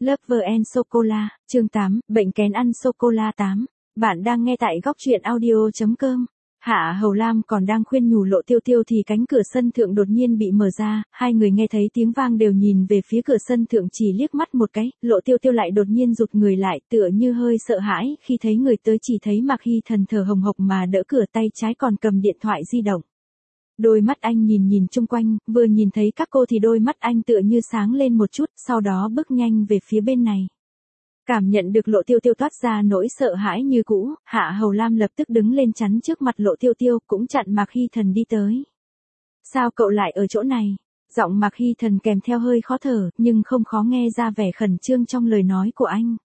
Lover and Sô-cô-la, chương 8, bệnh kén ăn sô-cô-la 8. Bạn đang nghe tại góc truyện audio.com. Hạ Hầu Lam còn đang khuyên nhủ Lộ Tiêu Tiêu thì cánh cửa sân thượng đột nhiên bị mở ra, hai người nghe thấy tiếng vang đều nhìn về phía cửa sân thượng chỉ liếc mắt một cái, Lộ Tiêu Tiêu lại đột nhiên rụt người lại tựa như hơi sợ hãi khi thấy người tới chỉ thấy Mạc Hy Thần thở hồng hộc mà đỡ cửa tay trái còn cầm điện thoại di động. Đôi mắt anh nhìn chung quanh, vừa nhìn thấy các cô thì đôi mắt anh tựa như sáng lên một chút, sau đó bước nhanh về phía bên này. Cảm nhận được Lộ Tiêu Tiêu toát ra nỗi sợ hãi như cũ, Hạ Hầu Lam lập tức đứng lên chắn trước mặt Lộ Tiêu Tiêu, cũng chặn Mạc Hy Thần đi tới. Sao cậu lại ở chỗ này? Giọng Mạc Hy Thần kèm theo hơi khó thở, nhưng không khó nghe ra vẻ khẩn trương trong lời nói của anh.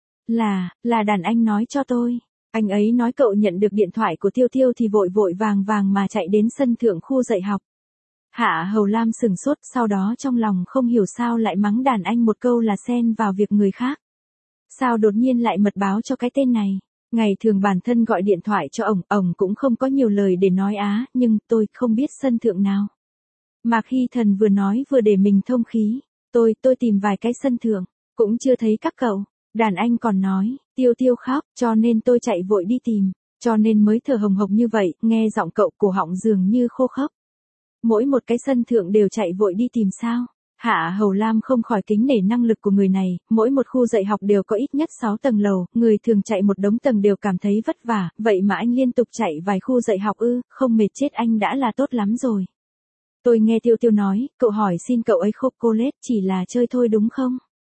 Là đàn anh nói cho tôi. Anh ấy nói cậu nhận được điện thoại của Tiêu Tiêu thì vội vàng mà chạy đến sân thượng khu dạy học. Hạ Hầu Lam sửng sốt, sau đó trong lòng không hiểu sao lại mắng đàn anh một câu là xen vào việc người khác. Sao đột nhiên lại mật báo cho cái tên này? Ngày thường bản thân gọi điện thoại cho ổng cũng không có nhiều lời để nói nhưng tôi không biết sân thượng nào. Mạc Hy Thần vừa nói vừa để mình thông khí. Tôi tìm vài cái sân thượng, cũng chưa thấy các cậu. Đàn anh còn nói, Tiêu Tiêu khóc, cho nên tôi chạy vội đi tìm, cho nên mới thở hồng hộc như vậy, nghe giọng cậu cổ họng dường như khô khốc. Mỗi một cái sân thượng đều chạy vội đi tìm sao? Hạ Hầu Lam không khỏi kính nể năng lực của người này, mỗi một khu dạy học đều có ít nhất 6 tầng lầu, người thường chạy một đống tầng đều cảm thấy vất vả, vậy mà anh liên tục chạy vài khu dạy học không mệt chết anh đã là tốt lắm rồi. Tôi nghe Tiêu Tiêu nói, cậu hỏi xin cậu ấy chocolate chỉ là chơi thôi đúng không?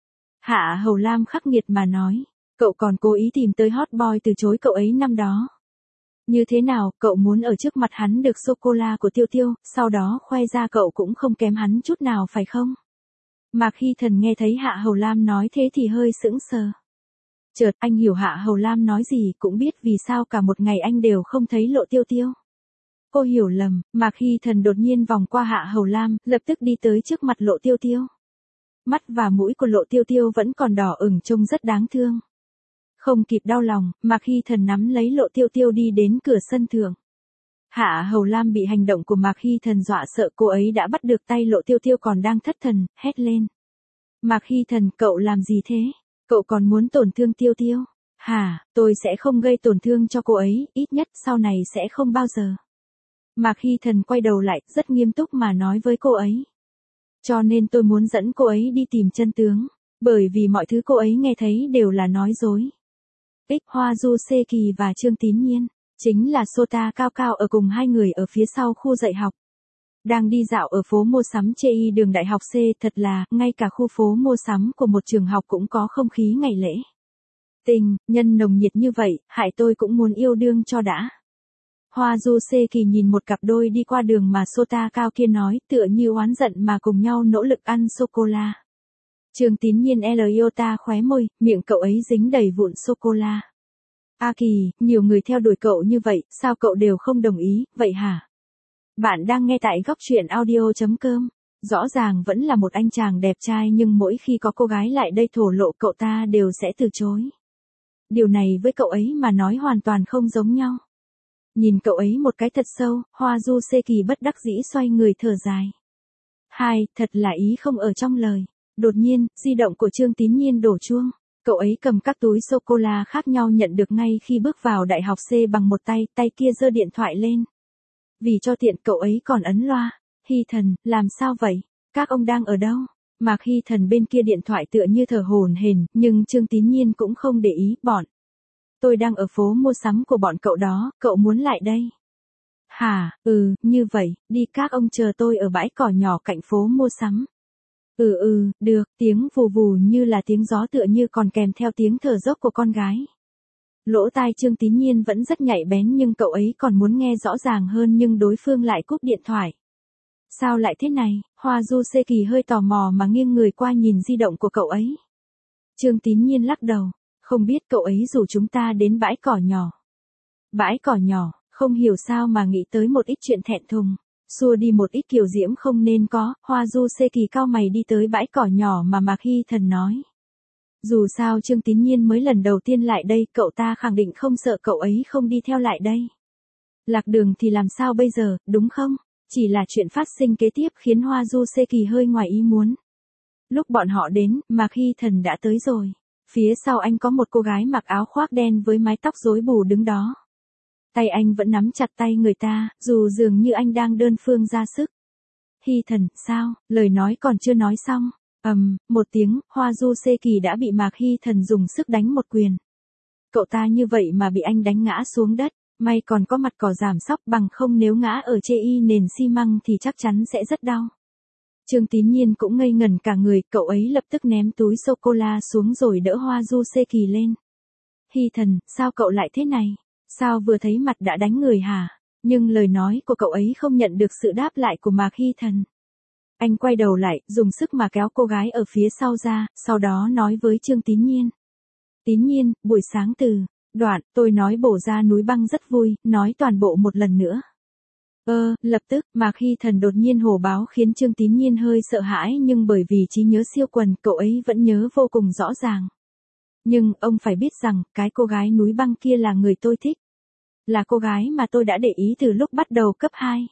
Hạ Hầu Lam khắc nghiệt mà nói, cậu còn cố ý tìm tới hot boy từ chối cậu ấy năm đó. Như thế nào, cậu muốn ở trước mặt hắn được sô-cô-la của Tiêu Tiêu, sau đó khoe ra cậu cũng không kém hắn chút nào phải không? Mạc Hy Thần nghe thấy Hạ Hầu Lam nói thế thì hơi sững sờ. Chợt anh hiểu Hạ Hầu Lam nói gì, cũng biết vì sao cả một ngày anh đều không thấy Lộ Tiêu Tiêu. Cô hiểu lầm, Mạc Hy Thần đột nhiên vòng qua Hạ Hầu Lam, lập tức đi tới trước mặt Lộ Tiêu Tiêu. Mắt và mũi của Lộ Tiêu Tiêu vẫn còn đỏ ửng trông rất đáng thương. Không kịp đau lòng, Mạc Hy Thần nắm lấy Lộ Tiêu Tiêu đi đến cửa sân thượng. Hạ Hầu Lam bị hành động của Mạc Hy Thần dọa sợ, cô ấy đã bắt được tay Lộ Tiêu Tiêu còn đang thất thần, hét lên. Mạc Hy Thần, cậu làm gì thế? Cậu còn muốn tổn thương Tiêu Tiêu? Hả, tôi sẽ không gây tổn thương cho cô ấy, ít nhất sau này sẽ không bao giờ. Mạc Hy Thần quay đầu lại, rất nghiêm túc mà nói với cô ấy. Cho nên tôi muốn dẫn cô ấy đi tìm chân tướng, bởi vì mọi thứ cô ấy nghe thấy đều là nói dối. Hoa Du Sê Kỳ và Trương Tín Nhiên, chính là Sota Cao Cao ở cùng hai người ở phía sau khu dạy học. Đang đi dạo ở phố mua sắm Chê đường Đại học C, thật là, ngay cả khu phố mua sắm của một trường học cũng có không khí ngày lễ. Tình, nhân nồng nhiệt như vậy, hại tôi cũng muốn yêu đương cho đã. Hoa Du Sê Kỳ nhìn một cặp đôi đi qua đường mà Sota Cao kia nói, tựa như oán giận mà cùng nhau nỗ lực ăn sô-cô-la. Trương Tín Nhiên Iota khóe môi, miệng cậu ấy dính đầy vụn sô-cô-la. A Kỳ, nhiều người theo đuổi cậu như vậy, sao cậu đều không đồng ý, vậy hả? Bạn đang nghe tại góc truyện audio.com. Rõ ràng vẫn là một anh chàng đẹp trai nhưng mỗi khi có cô gái lại đây thổ lộ cậu ta đều sẽ từ chối. Điều này với cậu ấy mà nói hoàn toàn không giống nhau. Nhìn cậu ấy một cái thật sâu, Hoa Du Sê Kỳ bất đắc dĩ xoay người thở dài. Thật là ý không ở trong lời. Đột nhiên, di động của Trương Tín Nhiên đổ chuông. Cậu ấy cầm các túi sô-cô-la khác nhau nhận được ngay khi bước vào đại học C bằng một tay, tay kia giơ điện thoại lên. Vì cho tiện cậu ấy còn ấn loa. Hy Thần, làm sao vậy? Các ông đang ở đâu? Mạc Hy Thần bên kia điện thoại tựa như thở hổn hển, nhưng Trương Tín Nhiên cũng không để ý, tôi đang ở phố mua sắm của bọn cậu đó, cậu muốn lại đây? Hả, như vậy, đi các ông chờ tôi ở bãi cỏ nhỏ cạnh phố mua sắm. Được, tiếng vù vù như là tiếng gió tựa như còn kèm theo tiếng thở dốc của con gái. Lỗ tai Trương Tín Nhiên vẫn rất nhạy bén nhưng cậu ấy còn muốn nghe rõ ràng hơn nhưng đối phương lại cúp điện thoại. Sao lại thế này? Hoa Du Sê Kỳ hơi tò mò mà nghiêng người qua nhìn di động của cậu ấy. Trương Tín Nhiên lắc đầu, không biết cậu ấy rủ chúng ta đến bãi cỏ nhỏ. Bãi cỏ nhỏ, không hiểu sao mà nghĩ tới một ít chuyện thẹn thùng. Xua đi một ít kiều diễm không nên có, Hoa Du Sê Kỳ cau mày đi tới bãi cỏ nhỏ mà Mạc Hy Thần nói. Dù sao Trương Tín Nhiên mới lần đầu tiên lại đây, cậu ta khẳng định không sợ cậu ấy không đi theo lại đây. Lạc đường thì làm sao bây giờ, đúng không? Chỉ là chuyện phát sinh kế tiếp khiến Hoa Du Sê Kỳ hơi ngoài ý muốn. Lúc bọn họ đến, Mạc Hy Thần đã tới rồi. Phía sau anh có một cô gái mặc áo khoác đen với mái tóc rối bù đứng đó. Tay anh vẫn nắm chặt tay người ta, dù dường như anh đang đơn phương ra sức. Hy Thần, sao? Lời nói còn chưa nói xong. Một tiếng, Hoa Du Xê Kỳ đã bị Mạc Hy Thần dùng sức đánh một quyền. Cậu ta như vậy mà bị anh đánh ngã xuống đất, may còn có mặt cỏ giảm sóc, bằng không nếu ngã ở chê y nền xi măng thì chắc chắn sẽ rất đau. Trương Tín Nhiên cũng ngây ngẩn cả người, cậu ấy lập tức ném túi sô-cô-la xuống rồi đỡ Hoa Du Xê Kỳ lên. Hy Thần, sao cậu lại thế này? Sao vừa thấy mặt đã đánh người hả? Nhưng lời nói của cậu ấy không nhận được sự đáp lại của Mạc Hy Thần. Anh quay đầu lại, dùng sức mà kéo cô gái ở phía sau ra, sau đó nói với Trương Tín Nhiên. Tín Nhiên, buổi sáng từ đoạn, tôi nói bổ ra núi băng rất vui, nói toàn bộ một lần nữa. Lập tức, Mạc Hy Thần đột nhiên hổ báo khiến Trương Tín Nhiên hơi sợ hãi, nhưng bởi vì trí nhớ siêu quần, cậu ấy vẫn nhớ vô cùng rõ ràng. Nhưng, ông phải biết rằng, cái cô gái núi băng kia là người tôi thích. Là cô gái mà tôi đã để ý từ lúc bắt đầu cấp 2.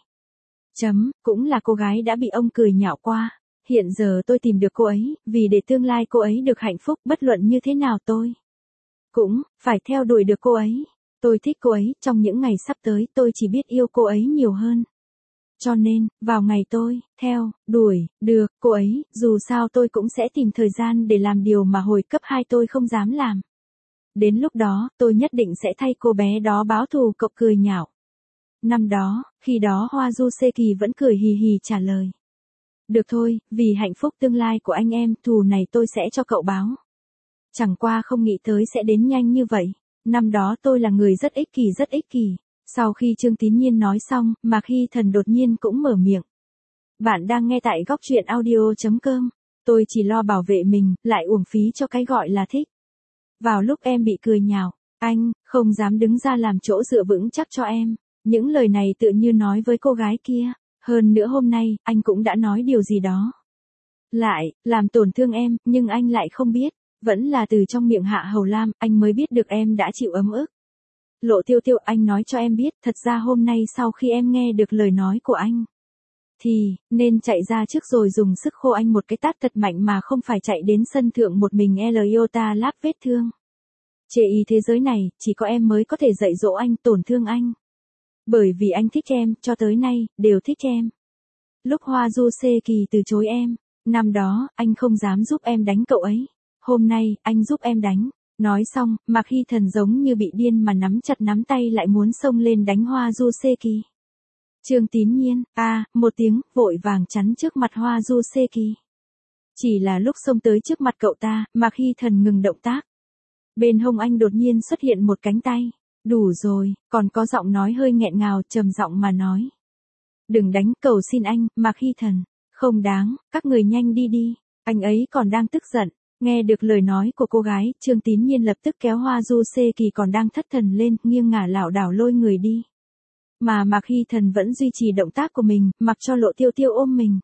Cũng là cô gái đã bị ông cười nhạo qua. Hiện giờ tôi tìm được cô ấy, vì để tương lai cô ấy được hạnh phúc, bất luận như thế nào tôi cũng phải theo đuổi được cô ấy. Tôi thích cô ấy, trong những ngày sắp tới tôi chỉ biết yêu cô ấy nhiều hơn. Cho nên, vào ngày tôi theo đuổi được cô ấy, dù sao tôi cũng sẽ tìm thời gian để làm điều mà hồi cấp 2 tôi không dám làm. Đến lúc đó, tôi nhất định sẽ thay cô bé đó báo thù. Cậu cười nhạo. Năm đó, khi đó Hoa Du Xê Kỳ vẫn cười hì hì trả lời. Được thôi, vì hạnh phúc tương lai của anh em, thù này tôi sẽ cho cậu báo. Chẳng qua không nghĩ tới sẽ đến nhanh như vậy. Năm đó tôi là người rất ích kỷ, rất ích kỷ. Sau khi Trương Tín Nhiên nói xong, Mạc Hy Thần đột nhiên cũng mở miệng. Bạn đang nghe tại góc truyện audio.com. Tôi chỉ lo bảo vệ mình, lại uổng phí cho cái gọi là thích. Vào lúc em bị cười nhạo, anh không dám đứng ra làm chỗ dựa vững chắc cho em. Những lời này tự như nói với cô gái kia. Hơn nữa hôm nay, anh cũng đã nói điều gì đó. Lại, làm tổn thương em, nhưng anh lại không biết. Vẫn là từ trong miệng Hạ Hầu Lam, anh mới biết được em đã chịu ấm ức. Lộ Tiêu Tiêu, anh nói cho em biết, thật ra hôm nay sau khi em nghe được lời nói của anh, thì, nên chạy ra trước rồi dùng sức khô anh một cái tát thật mạnh mà không phải chạy đến sân thượng một mình Iota láp vết thương. Chê y thế giới này, chỉ có em mới có thể dạy dỗ anh, tổn thương anh. Bởi vì anh thích em, cho tới nay, đều thích em. Lúc Hoa Du Xê Kỳ từ chối em, năm đó, anh không dám giúp em đánh cậu ấy. Hôm nay, anh giúp em đánh. Nói xong, Mạc Hy Thần giống như bị điên mà nắm chặt nắm tay lại muốn xông lên đánh Hoa Du Xê Kỳ. Trương Tín Nhiên, một tiếng, vội vàng chắn trước mặt Hoa Du Xê Kỳ. Chỉ là lúc xông tới trước mặt cậu ta, Mạc Hy Thần ngừng động tác. Bên hông anh đột nhiên xuất hiện một cánh tay. Đủ rồi, còn có giọng nói hơi nghẹn ngào, trầm giọng mà nói. Đừng đánh, cầu xin anh, Mạc Hy Thần. Không đáng, các người nhanh đi đi. Anh ấy còn đang tức giận. Nghe được lời nói của cô gái, Trương Tín Nhiên lập tức kéo Hoa Du Xê Kỳ còn đang thất thần lên, nghiêng ngả lảo đảo lôi người đi. Mà Mạc Hy Thần vẫn duy trì động tác của mình, mặc cho Lộ Tiêu Tiêu ôm mình.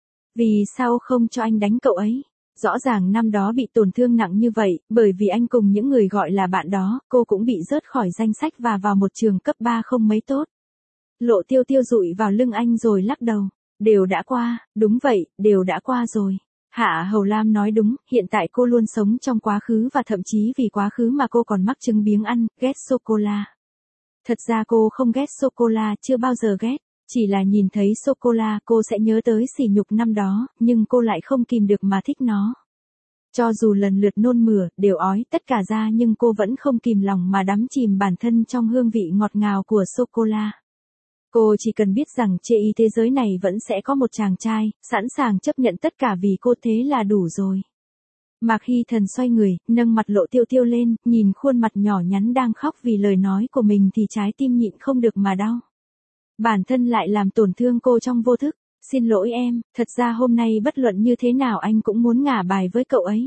Vì sao không cho anh đánh cậu ấy? Rõ ràng năm đó bị tổn thương nặng như vậy, bởi vì anh cùng những người gọi là bạn đó, cô cũng bị rớt khỏi danh sách và vào một trường cấp 3 không mấy tốt. Lộ Tiêu Tiêu dụi vào lưng anh rồi lắc đầu. Đều đã qua, đúng vậy, đều đã qua rồi. Hạ Hầu Lam nói đúng, hiện tại cô luôn sống trong quá khứ và thậm chí vì quá khứ mà cô còn mắc chứng biếng ăn, ghét sô-cô-la. Thật ra cô không ghét sô-cô-la, chưa bao giờ ghét, chỉ là nhìn thấy sô-cô-la cô sẽ nhớ tới sỉ nhục năm đó, nhưng cô lại không kìm được mà thích nó. Cho dù lần lượt nôn mửa, đều ói tất cả ra nhưng cô vẫn không kìm lòng mà đắm chìm bản thân trong hương vị ngọt ngào của sô-cô-la. Cô chỉ cần biết rằng chê y thế giới này vẫn sẽ có một chàng trai, sẵn sàng chấp nhận tất cả vì cô thế là đủ rồi. Mạc Hy Thần xoay người, nâng mặt Lộ Tiêu Tiêu lên, nhìn khuôn mặt nhỏ nhắn đang khóc vì lời nói của mình thì trái tim nhịn không được mà đau. Bản thân lại làm tổn thương cô trong vô thức. Xin lỗi em, thật ra hôm nay bất luận như thế nào anh cũng muốn ngả bài với cậu ấy.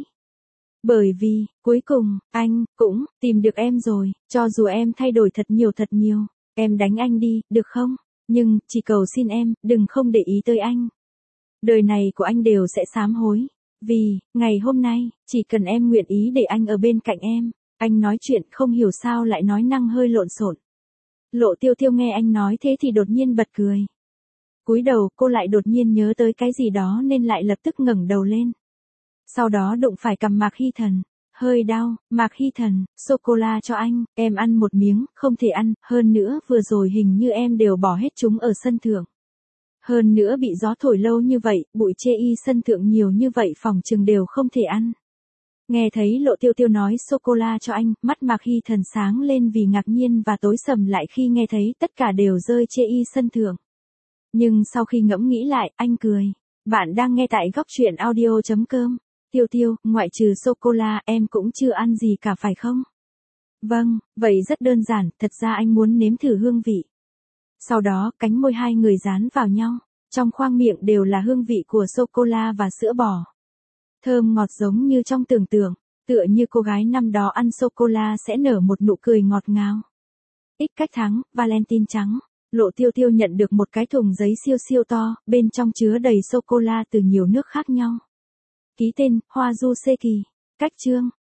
Bởi vì, cuối cùng, anh cũng tìm được em rồi, cho dù em thay đổi thật nhiều. Em đánh anh đi, được không? Nhưng, chỉ cầu xin em, đừng không để ý tới anh. Đời này của anh đều sẽ sám hối. Vì, ngày hôm nay, chỉ cần em nguyện ý để anh ở bên cạnh em. Anh nói chuyện không hiểu sao lại nói năng hơi lộn xộn. Lộ Tiêu Tiêu nghe anh nói thế thì đột nhiên bật cười. Cúi đầu cô lại đột nhiên nhớ tới cái gì đó nên lại lập tức ngẩng đầu lên. Sau đó đụng phải cằm Mạc Hy Thần. Hơi đau, Mạc Hy Thần, sô-cô-la cho anh, em ăn một miếng, không thể ăn, hơn nữa vừa rồi hình như em đều bỏ hết chúng ở sân thượng. Hơn nữa bị gió thổi lâu như vậy, bụi chê y sân thượng nhiều như vậy phòng chừng đều không thể ăn. Nghe thấy Lộ Tiêu Tiêu nói sô-cô-la cho anh, mắt Mạc Hy Thần sáng lên vì ngạc nhiên và tối sầm lại khi nghe thấy tất cả đều rơi chê y sân thượng. Nhưng sau khi ngẫm nghĩ lại, anh cười. Bạn đang nghe tại góc truyện audio.com. Tiêu Tiêu, ngoại trừ sô-cô-la em cũng chưa ăn gì cả phải không? Vâng, vậy rất đơn giản, thật ra anh muốn nếm thử hương vị. Sau đó, cánh môi hai người dán vào nhau, trong khoang miệng đều là hương vị của sô-cô-la và sữa bò. Thơm ngọt giống như trong tưởng tượng, tựa như cô gái năm đó ăn sô-cô-la sẽ nở một nụ cười ngọt ngào. Ít cách thắng, Valentine trắng. Lộ Tiêu Tiêu nhận được một cái thùng giấy siêu siêu to, bên trong chứa đầy sô-cô-la từ nhiều nước khác nhau. Ký tên, Hoa Du Sê Kỳ. Cách chương.